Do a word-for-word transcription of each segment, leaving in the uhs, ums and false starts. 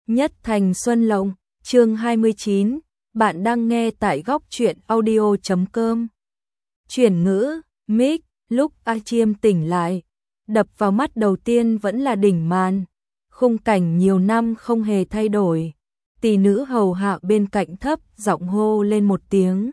Nhất Thành Xuân Lộng, chương hai mươi chín, bạn đang nghe tại góc truyện audio chấm com. Chuyển ngữ, mic, lúc A Chiêm tỉnh lại, đập vào mắt đầu tiên vẫn là đỉnh màn, khung cảnh nhiều năm không hề thay đổi. Tỷ nữ hầu hạ bên cạnh thấp giọng hô lên một tiếng.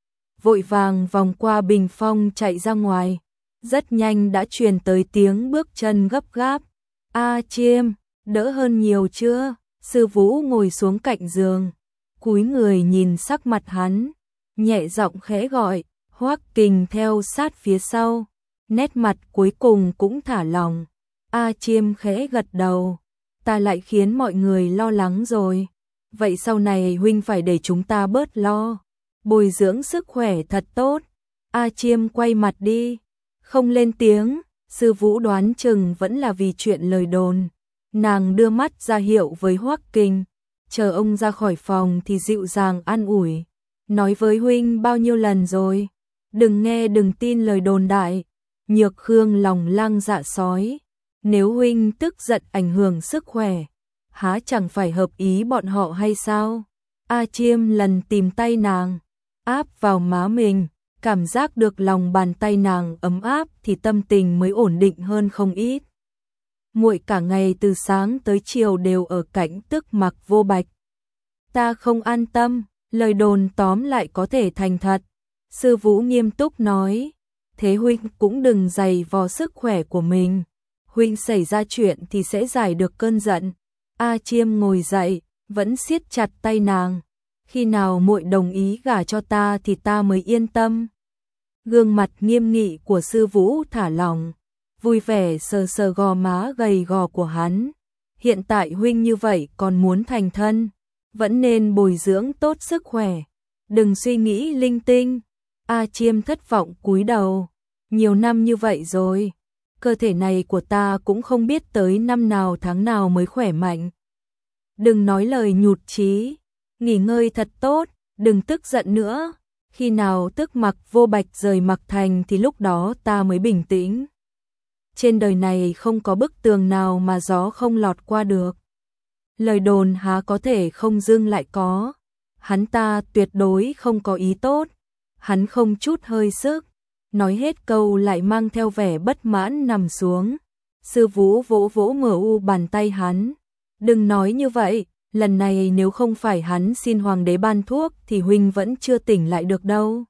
Vội vàng vòng qua bình phong chạy ra ngoài, rất nhanh đã truyền tới tiếng bước chân gấp gáp. A Chiêm, đỡ hơn nhiều chưa? Sư Vũ ngồi xuống cạnh giường, cúi người nhìn sắc mặt hắn, nhẹ giọng khẽ gọi. Hoắc Kình theo sát phía sau, nét mặt cuối cùng cũng thả lỏng. A Chiêm khẽ gật đầu, ta lại khiến mọi người lo lắng rồi. Vậy sau này huynh phải để chúng ta bớt lo, bồi dưỡng sức khỏe thật tốt. A Chiêm quay mặt đi, không lên tiếng. Sư Vũ đoán chừng vẫn là vì chuyện lời đồn. Nàng đưa mắt ra hiệu với Hoắc Kình, chờ ông ra khỏi phòng thì dịu dàng an ủi. Nói với huynh bao nhiêu lần rồi, đừng nghe đừng tin lời đồn đại. Nhược Khương lòng lang dạ sói, nếu huynh tức giận ảnh hưởng sức khỏe, há chẳng phải hợp ý bọn họ hay sao? A Chiêm lần tìm tay nàng, áp vào má mình, cảm giác được lòng bàn tay nàng ấm áp thì tâm tình mới ổn định hơn không ít. Muội cả ngày từ sáng tới chiều đều ở cạnh Tức Mặc Vô Bạch. Ta không an tâm, lời đồn tóm lại có thể thành thật. Sư Vũ nghiêm túc nói, thế huynh cũng đừng giày vò sức khỏe của mình. Huynh xảy ra chuyện thì sẽ giải được cơn giận. A Chiêm ngồi dậy, vẫn siết chặt tay nàng. Khi nào muội đồng ý gả cho ta thì ta mới yên tâm. Gương mặt nghiêm nghị của Sư Vũ thả lỏng, vui vẻ sờ sờ gò má gầy gò của hắn. Hiện tại huynh như vậy còn muốn thành thân, vẫn nên bồi dưỡng tốt sức khỏe, đừng suy nghĩ linh tinh. A Chiêm thất vọng cúi đầu, nhiều năm như vậy rồi, cơ thể này của ta cũng không biết tới năm nào tháng nào mới khỏe mạnh. Đừng nói lời nhụt chí, nghỉ ngơi thật tốt, đừng tức giận nữa. Khi nào Tức Mặc Vô Bạch rời Mặc Thành thì lúc đó ta mới bình tĩnh. Trên đời này không có bức tường nào mà gió không lọt qua được. Lời đồn há có thể không dưng lại có. Hắn ta tuyệt đối không có ý tốt. Hắn không chút hơi sức. Nói hết câu lại mang theo vẻ bất mãn nằm xuống. Sư Vũ vỗ vỗ mờ u bàn tay hắn. Đừng nói như vậy, lần này nếu không phải hắn xin hoàng đế ban thuốc thì huynh vẫn chưa tỉnh lại được đâu.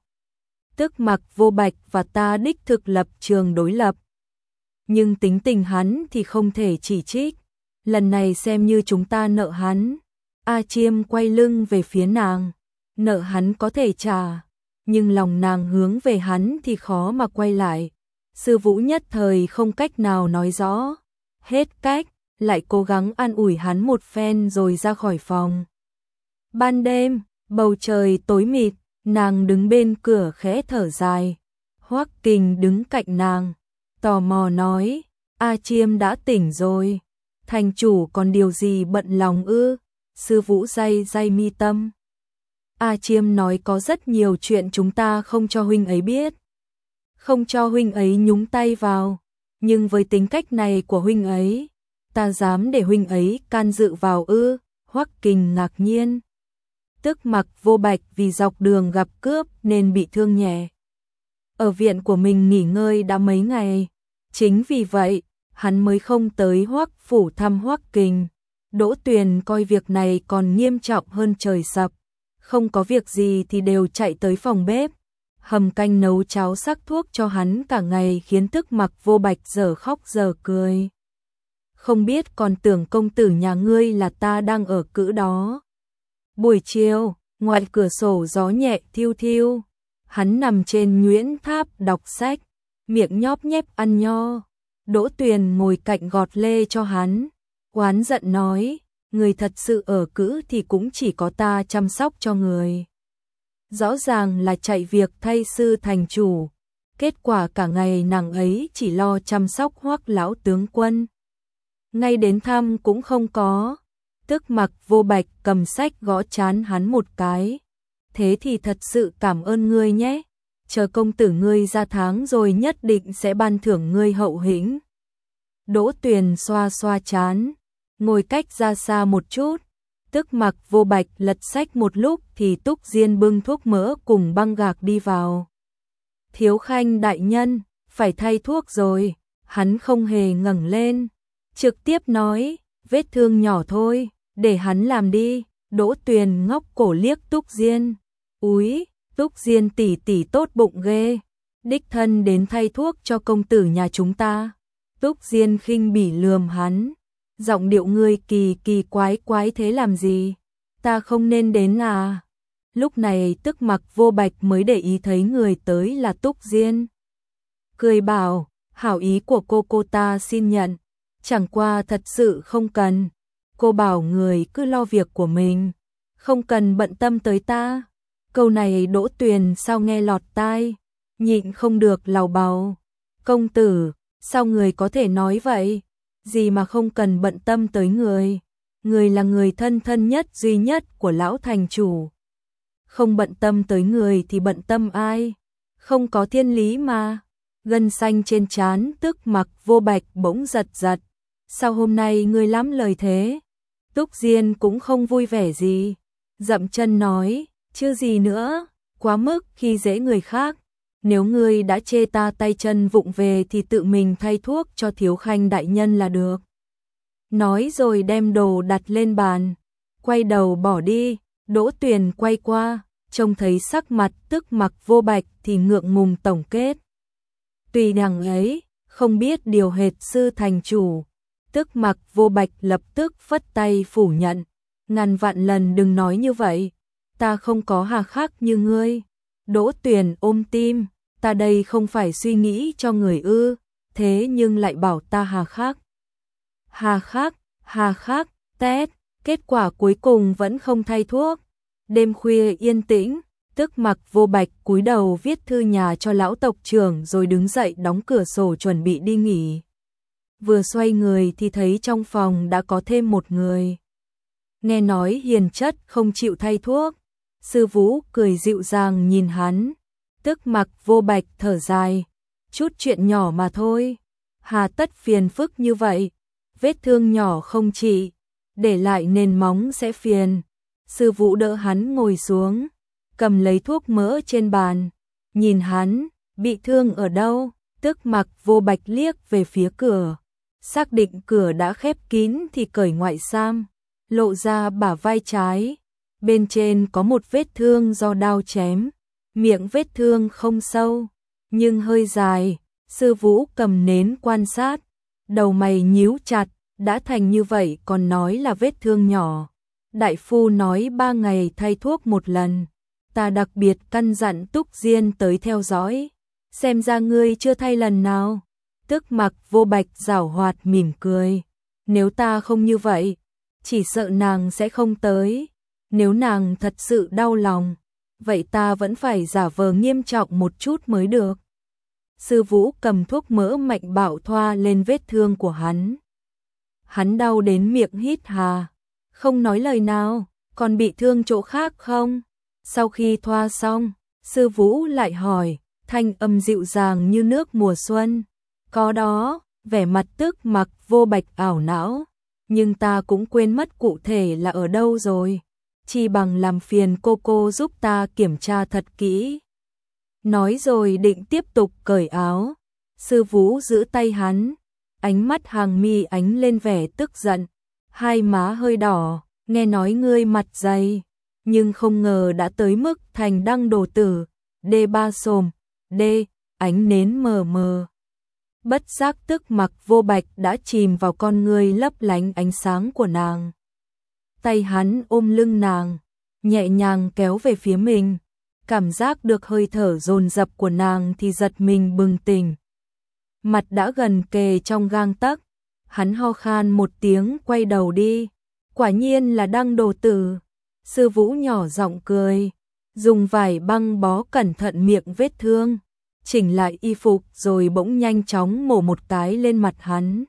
Tức Mặc Vô Bạch và ta đích thực lập trường đối lập, nhưng tính tình hắn thì không thể chỉ trích. Lần này xem như chúng ta nợ hắn. A Chiêm quay lưng về phía nàng, nợ hắn có thể trả, nhưng lòng nàng hướng về hắn thì khó mà quay lại. Sư Vũ nhất thời không cách nào nói rõ, hết cách, lại cố gắng an ủi hắn một phen rồi ra khỏi phòng. Ban đêm, bầu trời tối mịt, nàng đứng bên cửa khẽ thở dài. Hoắc Kình đứng cạnh nàng, tò mò nói, A Chiêm đã tỉnh rồi, thành chủ còn điều gì bận lòng ư? Sư Vũ day day mi tâm. A Chiêm nói có rất nhiều chuyện chúng ta không cho huynh ấy biết, không cho huynh ấy nhúng tay vào, nhưng với tính cách này của huynh ấy, ta dám để huynh ấy can dự vào ư? Hoắc Kình ngạc nhiên. Tức Mặc Vô Bạch vì dọc đường gặp cướp nên bị thương nhẹ, ở viện của mình nghỉ ngơi đã mấy ngày. Chính vì vậy, hắn mới không tới Hoắc phủ thăm Hoắc Kình. Đỗ Tuyền coi việc này còn nghiêm trọng hơn trời sập. Không có việc gì thì đều chạy tới phòng bếp, hầm canh nấu cháo sắc thuốc cho hắn cả ngày, khiến Tức Mặc Vô Bạch giờ khóc giờ cười. Không biết còn tưởng công tử nhà ngươi là ta đang ở cữ đó. Buổi chiều, ngoài cửa sổ gió nhẹ thiêu thiêu. Hắn nằm trên nhuyễn tháp đọc sách, miệng nhóp nhép ăn nho. Đỗ Tuyền ngồi cạnh gọt lê cho hắn, oán giận nói, người thật sự ở cữ thì cũng chỉ có ta chăm sóc cho người. Rõ ràng là chạy việc thay sư thành chủ, kết quả cả ngày nàng ấy chỉ lo chăm sóc Hoắc lão tướng quân, ngay đến thăm cũng không có. Tức Mặc Vô Bạch cầm sách gõ trán hắn một cái. Thế thì thật sự cảm ơn ngươi nhé, chờ công tử ngươi ra tháng rồi nhất định sẽ ban thưởng ngươi hậu hĩnh. Đỗ Tuyền xoa xoa trán, ngồi cách ra xa một chút, Tức Mặc Vô Bạch lật sách một lúc thì Túc Diên bưng thuốc mỡ cùng băng gạc đi vào. Thiếu Khanh đại nhân, phải thay thuốc rồi. Hắn không hề ngẩng lên, trực tiếp nói, vết thương nhỏ thôi, để hắn làm đi. Đỗ Tuyền ngóc cổ liếc Túc Diên. Úi, Túc Diên tỷ tỷ tốt bụng ghê, đích thân đến thay thuốc cho công tử nhà chúng ta. Túc Diên khinh bỉ lườm hắn, giọng điệu ngươi kỳ kỳ quái quái thế làm gì, ta không nên đến à. Lúc này Tức Mặc Vô Bạch mới để ý thấy người tới là Túc Diên. Cười bảo, hảo ý của cô cô ta xin nhận, chẳng qua thật sự không cần. Cô bảo người cứ lo việc của mình, không cần bận tâm tới ta. Câu này Đỗ Tuyền sao nghe lọt tai, nhịn không được lầu bầu. Công tử, sao người có thể nói vậy? Gì mà không cần bận tâm tới người? Người là người thân thân nhất duy nhất của lão thành chủ. Không bận tâm tới người thì bận tâm ai? Không có thiên lý mà. Gân xanh trên trán Tức Mặc Vô Bạch bỗng giật giật. Sao hôm nay ngươi lắm lời thế? Túc Diên cũng không vui vẻ gì, dậm chân nói, chứ gì nữa, quá mức khi dễ người khác. Nếu ngươi đã chê ta tay chân vụng về thì tự mình thay thuốc cho Thiếu Khanh đại nhân là được. Nói rồi đem đồ đặt lên bàn, quay đầu bỏ đi. Đỗ Tuyền quay qua, trông thấy sắc mặt Tức Mặc Vô Bạch thì ngượng ngùng tổng kết. Tùy đằng ấy, không biết điều hệt sư thành chủ. Tức Mặc Vô Bạch lập tức phất tay phủ nhận, ngàn vạn lần đừng nói như vậy, ta không có hà khắc như ngươi. Đỗ Tuyền ôm tim, ta đây không phải suy nghĩ cho người ư, thế nhưng lại bảo ta hà khắc. Hà khắc, hà khắc, tét, kết quả cuối cùng vẫn không thay thuốc. Đêm khuya yên tĩnh, Tức Mặc Vô Bạch cúi đầu viết thư nhà cho lão tộc trưởng rồi đứng dậy đóng cửa sổ chuẩn bị đi nghỉ. Vừa xoay người thì thấy trong phòng đã có thêm một người. Nghe nói hiền chất không chịu thay thuốc. Sư Vũ cười dịu dàng nhìn hắn. Tức Mặc Vô Bạch thở dài, chút chuyện nhỏ mà thôi, hà tất phiền phức như vậy, vết thương nhỏ không trị, để lại nền móng sẽ phiền. Sư Vũ đỡ hắn ngồi xuống, cầm lấy thuốc mỡ trên bàn, nhìn hắn, bị thương ở đâu? Tức Mặc Vô Bạch liếc về phía cửa, xác định cửa đã khép kín thì cởi ngoại sam, lộ ra bả vai trái, bên trên có một vết thương do đao chém, miệng vết thương không sâu, nhưng hơi dài. Sư Vũ cầm nến quan sát, đầu mày nhíu chặt, đã thành như vậy còn nói là vết thương nhỏ. Đại phu nói ba ngày thay thuốc một lần, ta đặc biệt căn dặn Túc Diên tới theo dõi, xem ra ngươi chưa thay lần nào. Tức Mặc Vô Bạch giảo hoạt mỉm cười, nếu ta không như vậy, chỉ sợ nàng sẽ không tới. Nếu nàng thật sự đau lòng, vậy ta vẫn phải giả vờ nghiêm trọng một chút mới được. Sư Vũ cầm thuốc mỡ mạnh bạo thoa lên vết thương của hắn. Hắn đau đến miệng hít hà, không nói lời nào, còn bị thương chỗ khác không? Sau khi thoa xong, Sư Vũ lại hỏi, thanh âm dịu dàng như nước mùa xuân. Có đó, vẻ mặt Tức Mặc Vô Bạch ảo não, nhưng ta cũng quên mất cụ thể là ở đâu rồi. Chi bằng làm phiền cô cô giúp ta kiểm tra thật kỹ. Nói rồi định tiếp tục cởi áo. Sư Vũ giữ tay hắn, ánh mắt hàng mi ánh lên vẻ tức giận, hai má hơi đỏ, nghe nói ngươi mặt dày, nhưng không ngờ đã tới mức thành đăng đồ tử, đê ba xồm, đê, ánh nến mờ mờ. Bất giác Tức Mặc Vô Bạch đã chìm vào con ngươi lấp lánh ánh sáng của nàng. Tay hắn ôm lưng nàng, nhẹ nhàng kéo về phía mình, cảm giác được hơi thở dồn dập của nàng thì giật mình bừng tỉnh. Mặt đã gần kề trong gang tấc, hắn ho khan một tiếng quay đầu đi, quả nhiên là đăng đồ tử. Sư Vũ nhỏ giọng cười, dùng vải băng bó cẩn thận miệng vết thương, chỉnh lại y phục rồi bỗng nhanh chóng mổ một cái lên mặt hắn.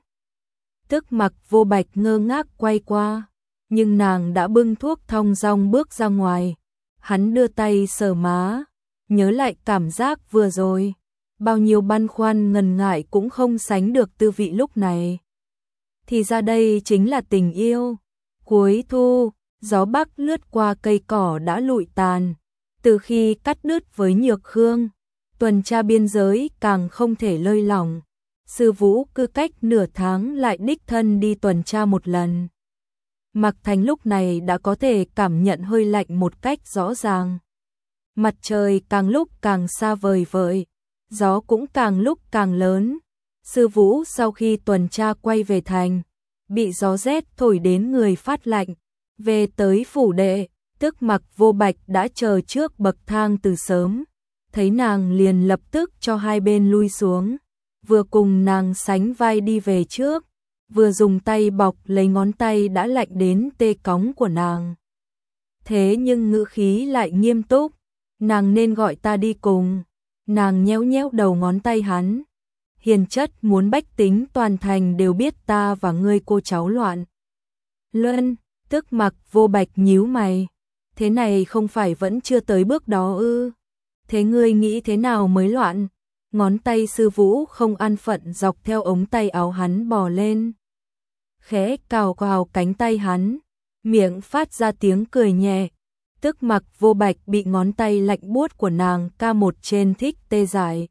Tức Mặc Vô Bạch ngơ ngác quay qua, nhưng nàng đã bưng thuốc thong dong bước ra ngoài. Hắn đưa tay sờ má, nhớ lại cảm giác vừa rồi, bao nhiêu băn khoăn ngần ngại cũng không sánh được tư vị lúc này. Thì ra đây chính là tình yêu. Cuối thu, gió bắc lướt qua cây cỏ đã lụi tàn. Từ khi cắt đứt với Nhược Khương, tuần tra biên giới càng không thể lơi lỏng. Sư Vũ cứ cách nửa tháng lại đích thân đi tuần tra một lần. Mạc Thành lúc này đã có thể cảm nhận hơi lạnh một cách rõ ràng. Mặt trời càng lúc càng xa vời vợi, gió cũng càng lúc càng lớn. Sư Vũ sau khi tuần tra quay về thành, bị gió rét thổi đến người phát lạnh. Về tới phủ đệ, tức Mặc Vô Bạch đã chờ trước bậc thang từ sớm. Thấy nàng liền lập tức cho hai bên lui xuống, vừa cùng nàng sánh vai đi về trước, vừa dùng tay bọc lấy ngón tay đã lạnh đến tê cóng của nàng. Thế nhưng ngữ khí lại nghiêm túc, nàng nên gọi ta đi cùng. Nàng nhéo nhéo đầu ngón tay hắn. Hiền chất muốn bách tính toàn thành đều biết ta và ngươi cô cháu loạn luân. Tức Mặc Vô Bạch nhíu mày. Thế này không phải vẫn chưa tới bước đó ư? Thế ngươi nghĩ thế nào mới loạn? Ngón tay Sư Vũ không an phận dọc theo ống tay áo hắn bò lên, khẽ cào cào cánh tay hắn, miệng phát ra tiếng cười nhẹ. Tức Mặc Vô Bạch bị ngón tay lạnh buốt của nàng ca một trên thích tê dại,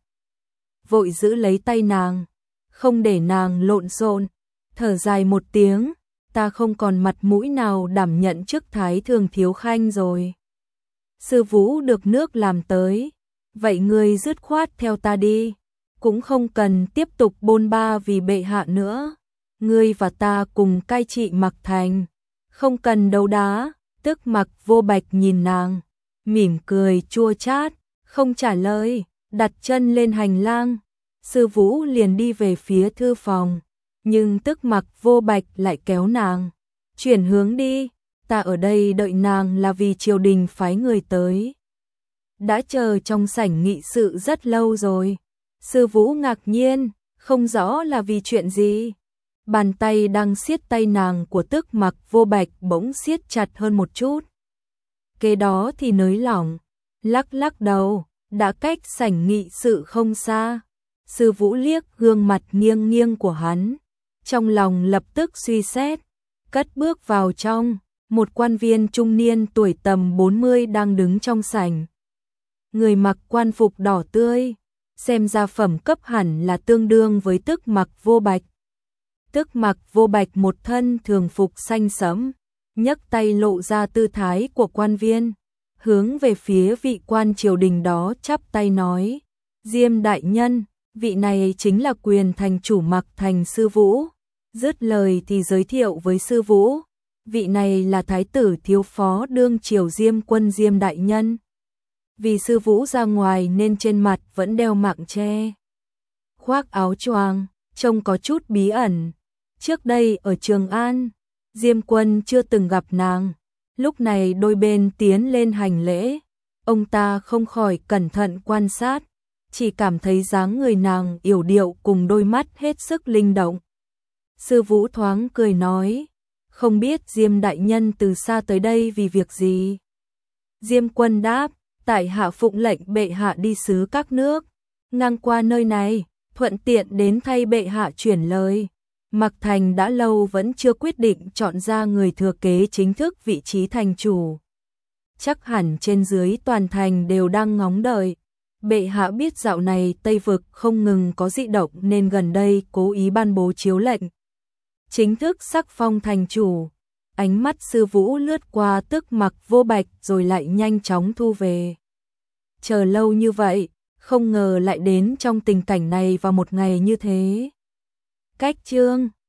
vội giữ lấy tay nàng, không để nàng lộn xộn, thở dài một tiếng, ta không còn mặt mũi nào đảm nhận chức thái thường thiếu khanh rồi. Sư Vũ được nước làm tới, vậy ngươi dứt khoát theo ta đi, cũng không cần tiếp tục bôn ba vì bệ hạ nữa. Ngươi và ta cùng cai trị Mạc Thành, không cần đấu đá. Tức Mặc Vô Bạch nhìn nàng, mỉm cười chua chát, không trả lời, đặt chân lên hành lang. Sư Vũ liền đi về phía thư phòng, nhưng Tức Mặc Vô Bạch lại kéo nàng, chuyển hướng đi, ta ở đây đợi nàng là vì triều đình phái người tới. Đã chờ trong sảnh nghị sự rất lâu rồi. Sư Vũ ngạc nhiên, không rõ là vì chuyện gì. Bàn tay đang siết tay nàng của Tức Mặc Vô Bạch bỗng siết chặt hơn một chút. Kế đó thì nới lỏng, lắc lắc đầu, đã cách sảnh nghị sự không xa. Sư Vũ liếc gương mặt nghiêng nghiêng của hắn, trong lòng lập tức suy xét, cất bước vào trong. Một quan viên trung niên tuổi tầm bốn mươi đang đứng trong sảnh. Người mặc quan phục đỏ tươi, xem ra phẩm cấp hẳn là tương đương với Tức Mặc Vô Bạch. Tức Mặc Vô Bạch một thân thường phục xanh sẫm, nhấc tay lộ ra tư thái của quan viên, hướng về phía vị quan triều đình đó chắp tay nói: Diêm đại nhân, vị này chính là quyền thành chủ Mạc Thành Sư Vũ. Dứt lời thì giới thiệu với Sư Vũ, vị này là thái tử thiếu phó đương triều Diêm quân Diêm đại nhân. Vì Sư Vũ ra ngoài nên trên mặt vẫn đeo mạng che, khoác áo choàng, trông có chút bí ẩn. Trước đây ở Trường An, Diêm quân chưa từng gặp nàng, lúc này đôi bên tiến lên hành lễ, ông ta không khỏi cẩn thận quan sát, chỉ cảm thấy dáng người nàng yểu điệu cùng đôi mắt hết sức linh động. Sư Vũ thoáng cười nói, không biết Diêm đại nhân từ xa tới đây vì việc gì? Diêm quân đáp, tại hạ phụng lệnh bệ hạ đi sứ các nước, ngang qua nơi này, thuận tiện đến thay bệ hạ chuyển lời. Mạc Thành đã lâu vẫn chưa quyết định chọn ra người thừa kế chính thức vị trí thành chủ. Chắc hẳn trên dưới toàn thành đều đang ngóng đợi. Bệ hạ biết dạo này Tây Vực không ngừng có dị động nên gần đây cố ý ban bố chiếu lệnh chính thức sắc phong thành chủ. Ánh mắt Sư Vũ lướt qua Tức Mặc Vô Bạch rồi lại nhanh chóng thu về. Chờ lâu như vậy, không ngờ lại đến trong tình cảnh này vào một ngày như thế. Cách chương